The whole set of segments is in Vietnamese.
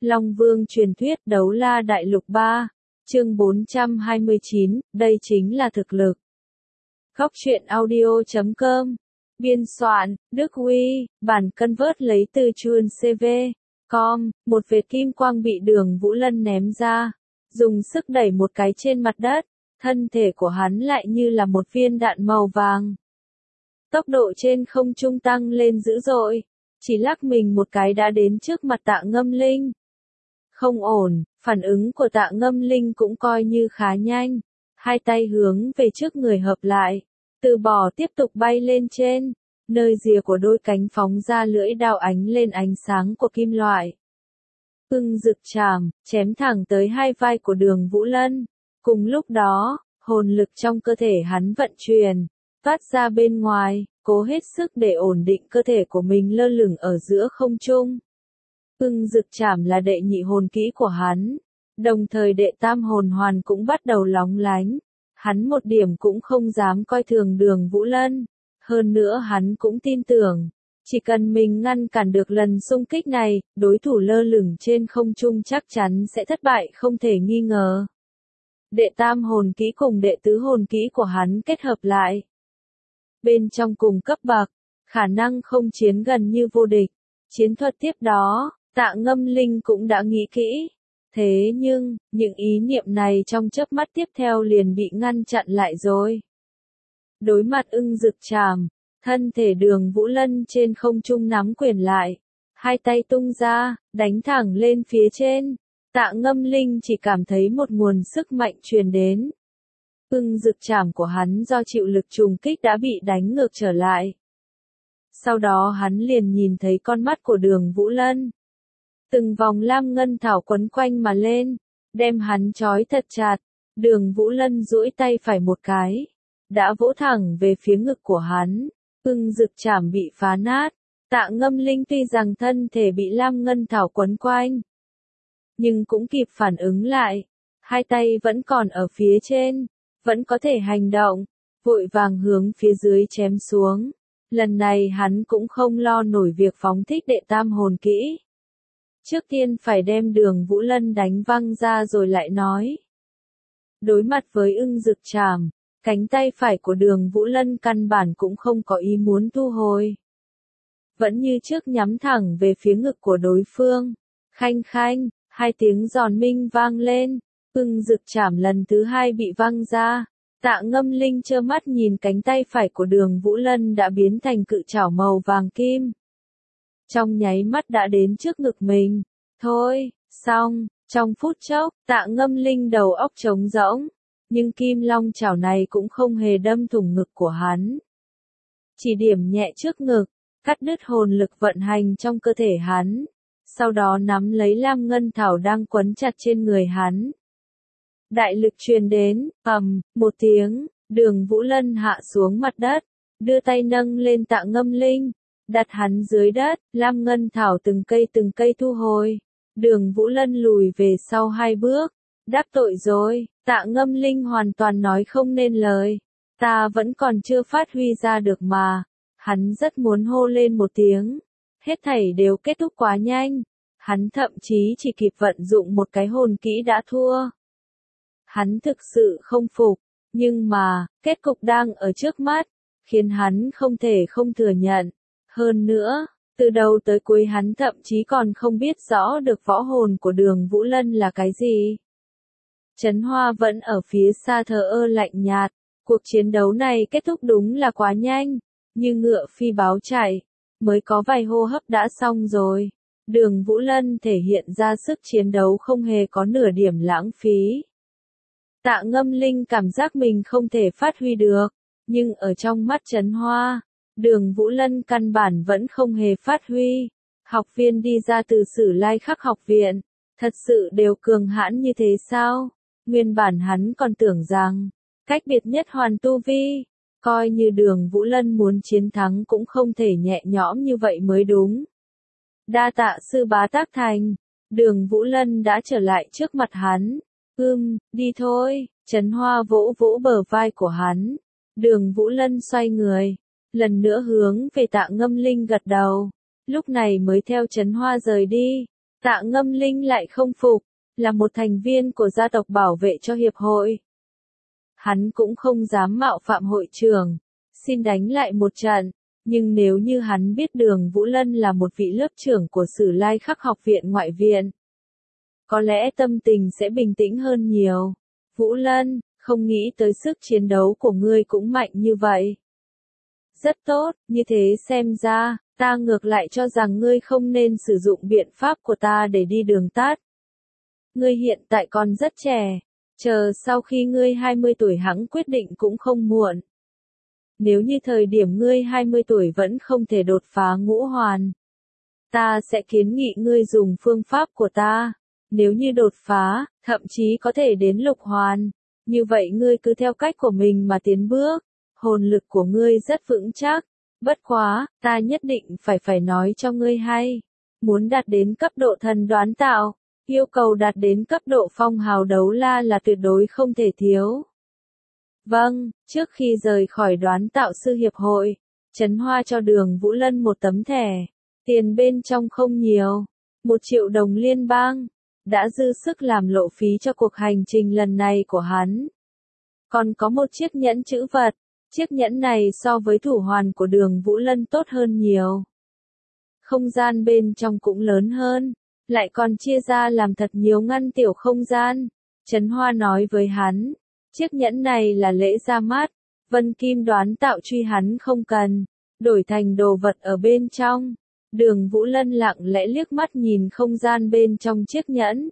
Long Vương truyền thuyết Đấu La Đại Lục 3, chương 429, đây chính là thực lực. Góc truyện audio.com. Biên soạn, Đức Huy, bản convert lấy từ chuan CV.com, một vệt kim quang bị Đường Vũ Lân ném ra, dùng sức đẩy một cái trên mặt đất, thân thể của hắn lại như là một viên đạn màu vàng. Tốc độ trên không trung tăng lên dữ dội, chỉ lắc mình một cái đã đến trước mặt Tạ Ngâm Linh. Không ổn, phản ứng của Tạ Ngâm Linh cũng coi như khá nhanh, hai tay hướng về trước người hợp lại, từ bỏ tiếp tục bay lên trên, nơi rìa của đôi cánh phóng ra lưỡi đao ánh lên ánh sáng của kim loại. Hưng rực chạm, chém thẳng tới hai vai của Đường Vũ Lân. Cùng lúc đó, hồn lực trong cơ thể hắn vận chuyển, phát ra bên ngoài, cố hết sức để ổn định cơ thể của mình lơ lửng ở giữa không trung. Hưng rực chạm là đệ nhị hồn kỹ của hắn, đồng thời đệ tam hồn hoàn cũng bắt đầu lóng lánh. Hắn một điểm cũng không dám coi thường Đường Vũ Lân, hơn nữa hắn cũng tin tưởng, chỉ cần mình ngăn cản được lần xung kích này, đối thủ lơ lửng trên không trung chắc chắn sẽ thất bại không thể nghi ngờ. Đệ tam hồn kỹ cùng đệ tứ hồn kỹ của hắn kết hợp lại. Bên trong cùng cấp bậc, khả năng không chiến gần như vô địch. Chiến thuật tiếp đó, Tạ Ngâm Linh cũng đã nghĩ kỹ. Thế nhưng, những ý niệm này trong chớp mắt tiếp theo liền bị ngăn chặn lại rồi. Đối mặt ưng rực chạm, thân thể Đường Vũ Lân trên không trung nắm quyền lại, hai tay tung ra, đánh thẳng lên phía trên. Tạ Ngâm Linh chỉ cảm thấy một nguồn sức mạnh truyền đến. Ưng rực chạm của hắn do chịu lực trùng kích đã bị đánh ngược trở lại. Sau đó hắn liền nhìn thấy con mắt của Đường Vũ Lân. Từng vòng lam ngân thảo quấn quanh mà lên, đem hắn trói thật chặt. Đường Vũ Lân duỗi tay phải một cái, đã vỗ thẳng về phía ngực của hắn. Ưng rực chạm bị phá nát. Tạ Ngâm Linh tuy rằng thân thể bị lam ngân thảo quấn quanh, nhưng cũng kịp phản ứng lại. Hai tay vẫn còn ở phía trên, vẫn có thể hành động, vội vàng hướng phía dưới chém xuống. Lần này hắn cũng không lo nổi việc phóng thích đệ tam hồn kỹ. Trước tiên phải đem Đường Vũ Lân đánh văng ra rồi lại nói. Đối mặt với ưng rực chạm, cánh tay phải của Đường Vũ Lân căn bản cũng không có ý muốn thu hồi. Vẫn như trước nhắm thẳng về phía ngực của đối phương. Khanh khanh, hai tiếng giòn minh vang lên, ưng rực chạm lần thứ hai bị văng ra. Tạ Ngâm Linh trơ mắt nhìn cánh tay phải của Đường Vũ Lân đã biến thành cự trảo màu vàng kim. Trong nháy mắt đã đến trước ngực mình. Thôi, xong, trong phút chốc, Tạ Ngâm Linh đầu óc trống rỗng, nhưng kim long chảo này cũng không hề đâm thủng ngực của hắn. Chỉ điểm nhẹ trước ngực, cắt đứt hồn lực vận hành trong cơ thể hắn, sau đó nắm lấy lam ngân thảo đang quấn chặt trên người hắn. Đại lực truyền đến, một tiếng, Đường Vũ Lân hạ xuống mặt đất, đưa tay nâng lên Tạ Ngâm Linh, đặt hắn dưới đất, lam ngân thảo từng cây thu hồi. Đường Vũ Lân lùi về sau hai bước, đáp tội rồi. Tạ Ngâm Linh hoàn toàn nói không nên lời. Ta vẫn còn chưa phát huy ra được mà. Hắn rất muốn hô lên một tiếng. Hết thảy đều kết thúc quá nhanh. Hắn thậm chí chỉ kịp vận dụng một cái hồn kỹ đã thua. Hắn thực sự không phục, nhưng mà, kết cục đang ở trước mắt, khiến hắn không thể không thừa nhận. Hơn nữa, từ đầu tới cuối hắn thậm chí còn không biết rõ được võ hồn của Đường Vũ Lân là cái gì. Trấn Hoa vẫn ở phía xa thờ ơ lạnh nhạt, cuộc chiến đấu này kết thúc đúng là quá nhanh, như ngựa phi báo chạy, mới có vài hô hấp đã xong rồi. Đường Vũ Lân thể hiện ra sức chiến đấu không hề có nửa điểm lãng phí. Tạ Ngâm Linh cảm giác mình không thể phát huy được, nhưng ở trong mắt Trấn Hoa, Đường Vũ Lân căn bản vẫn không hề phát huy. Học viên đi ra từ Sử Lai Khắc học viện, thật sự đều cường hãn như thế sao? Nguyên bản hắn còn tưởng rằng, cách biệt nhất hoàn tu vi, coi như Đường Vũ Lân muốn chiến thắng cũng không thể nhẹ nhõm như vậy mới đúng. Đa tạ sư bá tác thành, Đường Vũ Lân đã trở lại trước mặt hắn. Đi thôi. Trấn Hoa vỗ vỗ bờ vai của hắn. Đường Vũ Lân xoay người, lần nữa hướng về Tạ Ngâm Linh gật đầu, lúc này mới theo Trấn Hoa rời đi. Tạ Ngâm Linh lại không phục, là một thành viên của gia tộc bảo vệ cho hiệp hội. Hắn cũng không dám mạo phạm hội trưởng, xin đánh lại một trận, nhưng nếu như hắn biết Đường Vũ Lân là một vị lớp trưởng của Sử Lai Khắc học viện ngoại viện, có lẽ tâm tình sẽ bình tĩnh hơn nhiều. Vũ Lân, không nghĩ tới sức chiến đấu của ngươi cũng mạnh như vậy. Rất tốt, như thế xem ra, ta ngược lại cho rằng ngươi không nên sử dụng biện pháp của ta để đi đường tắt. Ngươi hiện tại còn rất trẻ, chờ sau khi ngươi 20 tuổi hẵng quyết định cũng không muộn. Nếu như thời điểm ngươi 20 tuổi vẫn không thể đột phá ngũ hoàn, ta sẽ kiến nghị ngươi dùng phương pháp của ta. Nếu như đột phá, thậm chí có thể đến lục hoàn, như vậy ngươi cứ theo cách của mình mà tiến bước, hồn lực của ngươi rất vững chắc. Bất quá, ta nhất định phải nói cho ngươi hay, muốn đạt đến cấp độ thần đoán tạo, yêu cầu đạt đến cấp độ phong hào đấu la là tuyệt đối không thể thiếu. Vâng, trước khi rời khỏi đoán tạo sư hiệp hội, Trấn Hoa cho Đường Vũ Lân một tấm thẻ, tiền bên trong không nhiều, 1 triệu đồng liên bang, đã dư sức làm lộ phí cho cuộc hành trình lần này của hắn. Còn có một chiếc nhẫn chữ vật, chiếc nhẫn này so với thủ hoàn của Đường Vũ Lân tốt hơn nhiều. Không gian bên trong cũng lớn hơn, lại còn chia ra làm thật nhiều ngăn tiểu không gian. Trấn Hoa nói với hắn, chiếc nhẫn này là lễ ra mắt, Vân Kim đoán tạo truy hắn không cần, đổi thành đồ vật ở bên trong. Đường Vũ Lân lặng lẽ liếc mắt nhìn không gian bên trong chiếc nhẫn.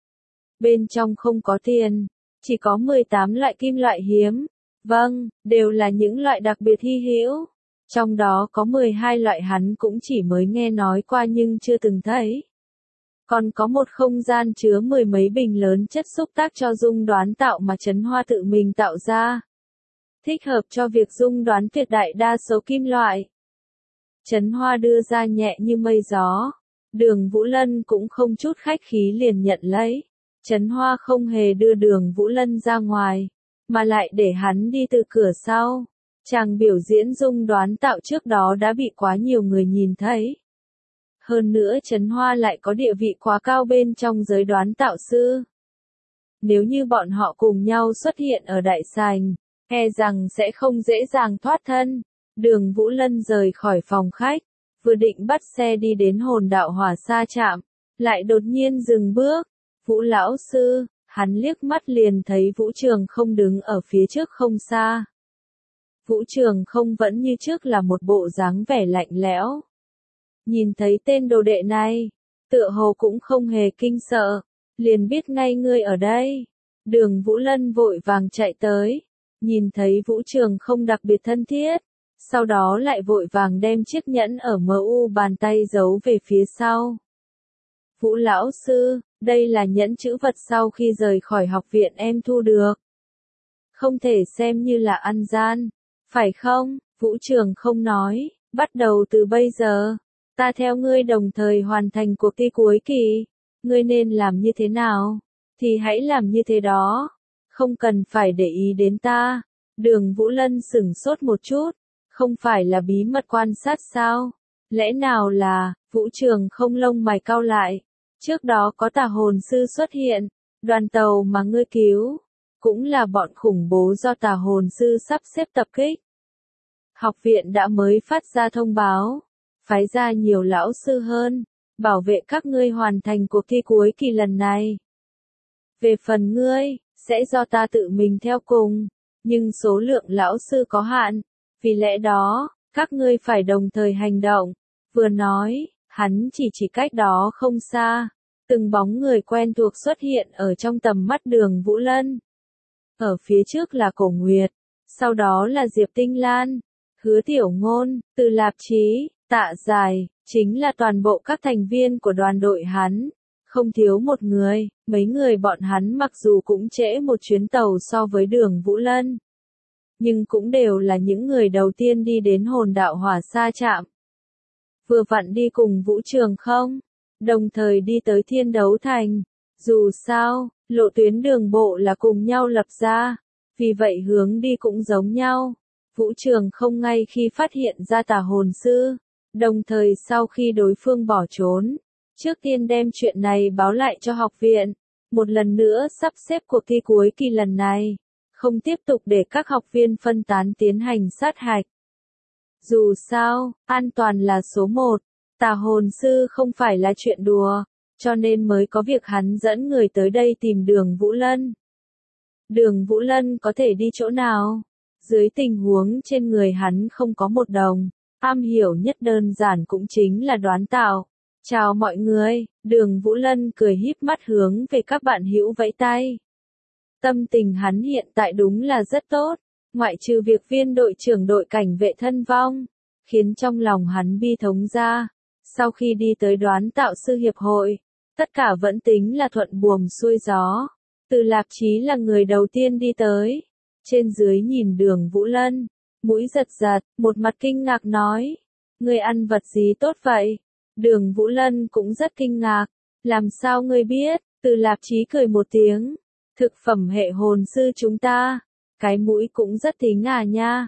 Bên trong không có tiền, chỉ có 18 loại kim loại hiếm. Vâng, đều là những loại đặc biệt hy hữu. Trong đó có 12 loại hắn cũng chỉ mới nghe nói qua nhưng chưa từng thấy. Còn có một không gian chứa 10 mấy bình lớn chất xúc tác cho dung đoán tạo mà Trấn Hoa tự mình tạo ra. Thích hợp cho việc dung đoán tuyệt đại đa số kim loại. Trấn Hoa đưa ra nhẹ như mây gió. Đường Vũ Lân cũng không chút khách khí liền nhận lấy. Trấn Hoa không hề đưa Đường Vũ Lân ra ngoài, mà lại để hắn đi từ cửa sau. Chàng biểu diễn dung đoán tạo trước đó đã bị quá nhiều người nhìn thấy. Hơn nữa Trấn Hoa lại có địa vị quá cao bên trong giới đoán tạo sư. Nếu như bọn họ cùng nhau xuất hiện ở đại sảnh, e rằng sẽ không dễ dàng thoát thân. Đường Vũ Lân rời khỏi phòng khách, vừa định bắt xe đi đến hồn đạo hỏa sa trạm, lại đột nhiên dừng bước. Vũ lão sư, hắn liếc mắt liền thấy Vũ Trường Không đứng ở phía trước không xa. Vũ Trường Không vẫn như trước là một bộ dáng vẻ lạnh lẽo. Nhìn thấy tên đồ đệ này, tựa hồ cũng không hề kinh sợ, liền biết ngay ngươi ở đây. Đường Vũ Lân vội vàng chạy tới, nhìn thấy Vũ Trường Không đặc biệt thân thiết, sau đó lại vội vàng đem chiếc nhẫn ở MU bàn tay giấu về phía sau. Vũ lão sư, đây là nhẫn chữ vật sau khi rời khỏi học viện em thu được. Không thể xem như là ăn gian, phải không? Vũ Trường Không nói, bắt đầu từ bây giờ, ta theo ngươi đồng thời hoàn thành cuộc thi cuối kỳ. Ngươi nên làm như thế nào, thì hãy làm như thế đó. Không cần phải để ý đến ta. Đường Vũ Lân sửng sốt một chút. Không phải là bí mật quan sát sao? Lẽ nào là, Vũ Trường Không lông mày cau lại. Trước đó có tà hồn sư xuất hiện, đoàn tàu mà ngươi cứu, cũng là bọn khủng bố do tà hồn sư sắp xếp tập kích. Học viện đã mới phát ra thông báo, phái ra nhiều lão sư hơn, bảo vệ các ngươi hoàn thành cuộc thi cuối kỳ lần này. Về phần ngươi, sẽ do ta tự mình theo cùng, nhưng số lượng lão sư có hạn, vì lẽ đó, các ngươi phải đồng thời hành động. Vừa nói, hắn chỉ cách đó không xa, từng bóng người quen thuộc xuất hiện ở trong tầm mắt Đường Vũ Lân. Ở phía trước là Cổ Nguyệt, sau đó là Diệp Tinh Lan, Hứa Tiểu Ngôn, Từ Lạp Chí, Tạ Dài, chính là toàn bộ các thành viên của đoàn đội hắn, không thiếu một người. Mấy người bọn hắn mặc dù cũng trễ một chuyến tàu so với Đường Vũ Lân, nhưng cũng đều là những người đầu tiên đi đến hồn đạo hỏa sa trạm. Vừa vặn đi cùng Vũ Trường Không, đồng thời đi tới Thiên Đấu Thành. Dù sao, lộ tuyến đường bộ là cùng nhau lập ra, vì vậy hướng đi cũng giống nhau. Vũ Trường Không ngay khi phát hiện ra tà hồn sư, đồng thời sau khi đối phương bỏ trốn, Trước tiên đem chuyện này báo lại cho học viện, một lần nữa sắp xếp cuộc thi cuối kỳ lần này, không tiếp tục để các học viên phân tán tiến hành sát hạch. Dù sao, an toàn là số một, tà hồn sư không phải là chuyện đùa, cho nên mới có việc hắn dẫn người tới đây tìm Đường Vũ Lân. Đường Vũ Lân có thể đi chỗ nào? Dưới tình huống trên người hắn không có một đồng, am hiểu nhất đơn giản cũng chính là đoán tạo. Chào mọi người, Đường Vũ Lân cười híp mắt hướng về các bạn hữu vẫy tay. Tâm tình hắn hiện tại đúng là rất tốt, ngoại trừ việc viên đội trưởng đội cảnh vệ thân vong, khiến trong lòng hắn bi thống ra. Sau khi đi tới đoán tạo sư hiệp hội, tất cả vẫn tính là thuận buồm xuôi gió. Từ Lạp Chí là người đầu tiên đi tới, trên dưới nhìn Đường Vũ Lân, mũi giật giật, một mặt kinh ngạc nói, ngươi ăn vật gì tốt vậy? Đường Vũ Lân cũng rất kinh ngạc, làm sao ngươi biết? Từ Lạp Chí cười một tiếng, thực phẩm hệ hồn sư chúng ta, cái mũi cũng rất thính nha.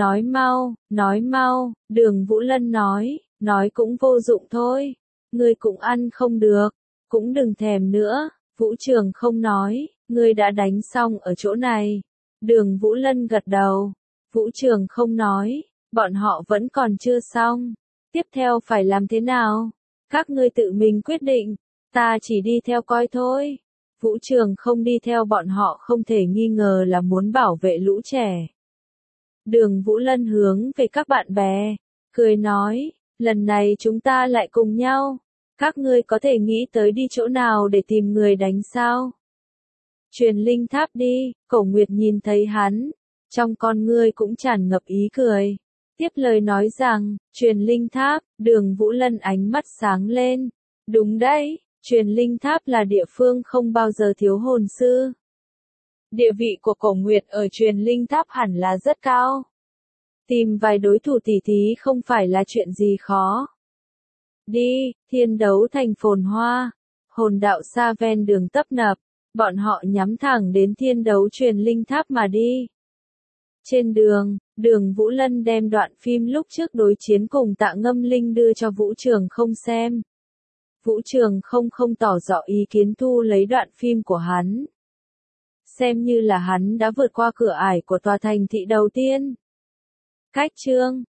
Nói mau, Đường Vũ Lân nói cũng vô dụng thôi, ngươi cũng ăn không được, cũng đừng thèm nữa. Vũ Trường không nói, ngươi đã đánh xong ở chỗ này. Đường Vũ Lân gật đầu. Vũ Trường không nói, bọn họ vẫn còn chưa xong. Tiếp theo phải làm thế nào? Các ngươi tự mình quyết định, ta chỉ đi theo coi thôi. Vũ Trường không đi theo bọn họ không thể nghi ngờ là muốn bảo vệ lũ trẻ. Đường Vũ Lân hướng về các bạn bè, cười nói, lần này chúng ta lại cùng nhau. Các ngươi có thể nghĩ tới đi chỗ nào để tìm người đánh sao? Truyền linh tháp đi, Cổ Nguyệt nhìn thấy hắn, trong con ngươi cũng tràn ngập ý cười. Tiếp lời nói rằng, truyền linh tháp, Đường Vũ Lân ánh mắt sáng lên. Đúng đấy, truyền linh tháp là địa phương không bao giờ thiếu hồn sư. Địa vị của Cổ Nguyệt ở truyền linh tháp hẳn là rất cao. Tìm vài đối thủ tỉ thí không phải là chuyện gì khó. Đi, thiên đấu thành phồn hoa, hồn đạo xa ven đường tấp nập, bọn họ nhắm thẳng đến thiên đấu truyền linh tháp mà đi. Trên đường, Đường Vũ Lân đem đoạn phim lúc trước đối chiến cùng Tạ Ngâm Linh đưa cho Vũ Trường không xem. Vũ Trường không tỏ rõ ý kiến thu lấy đoạn phim của hắn. Xem như là hắn đã vượt qua cửa ải của tòa thành thị đầu tiên. Cách chương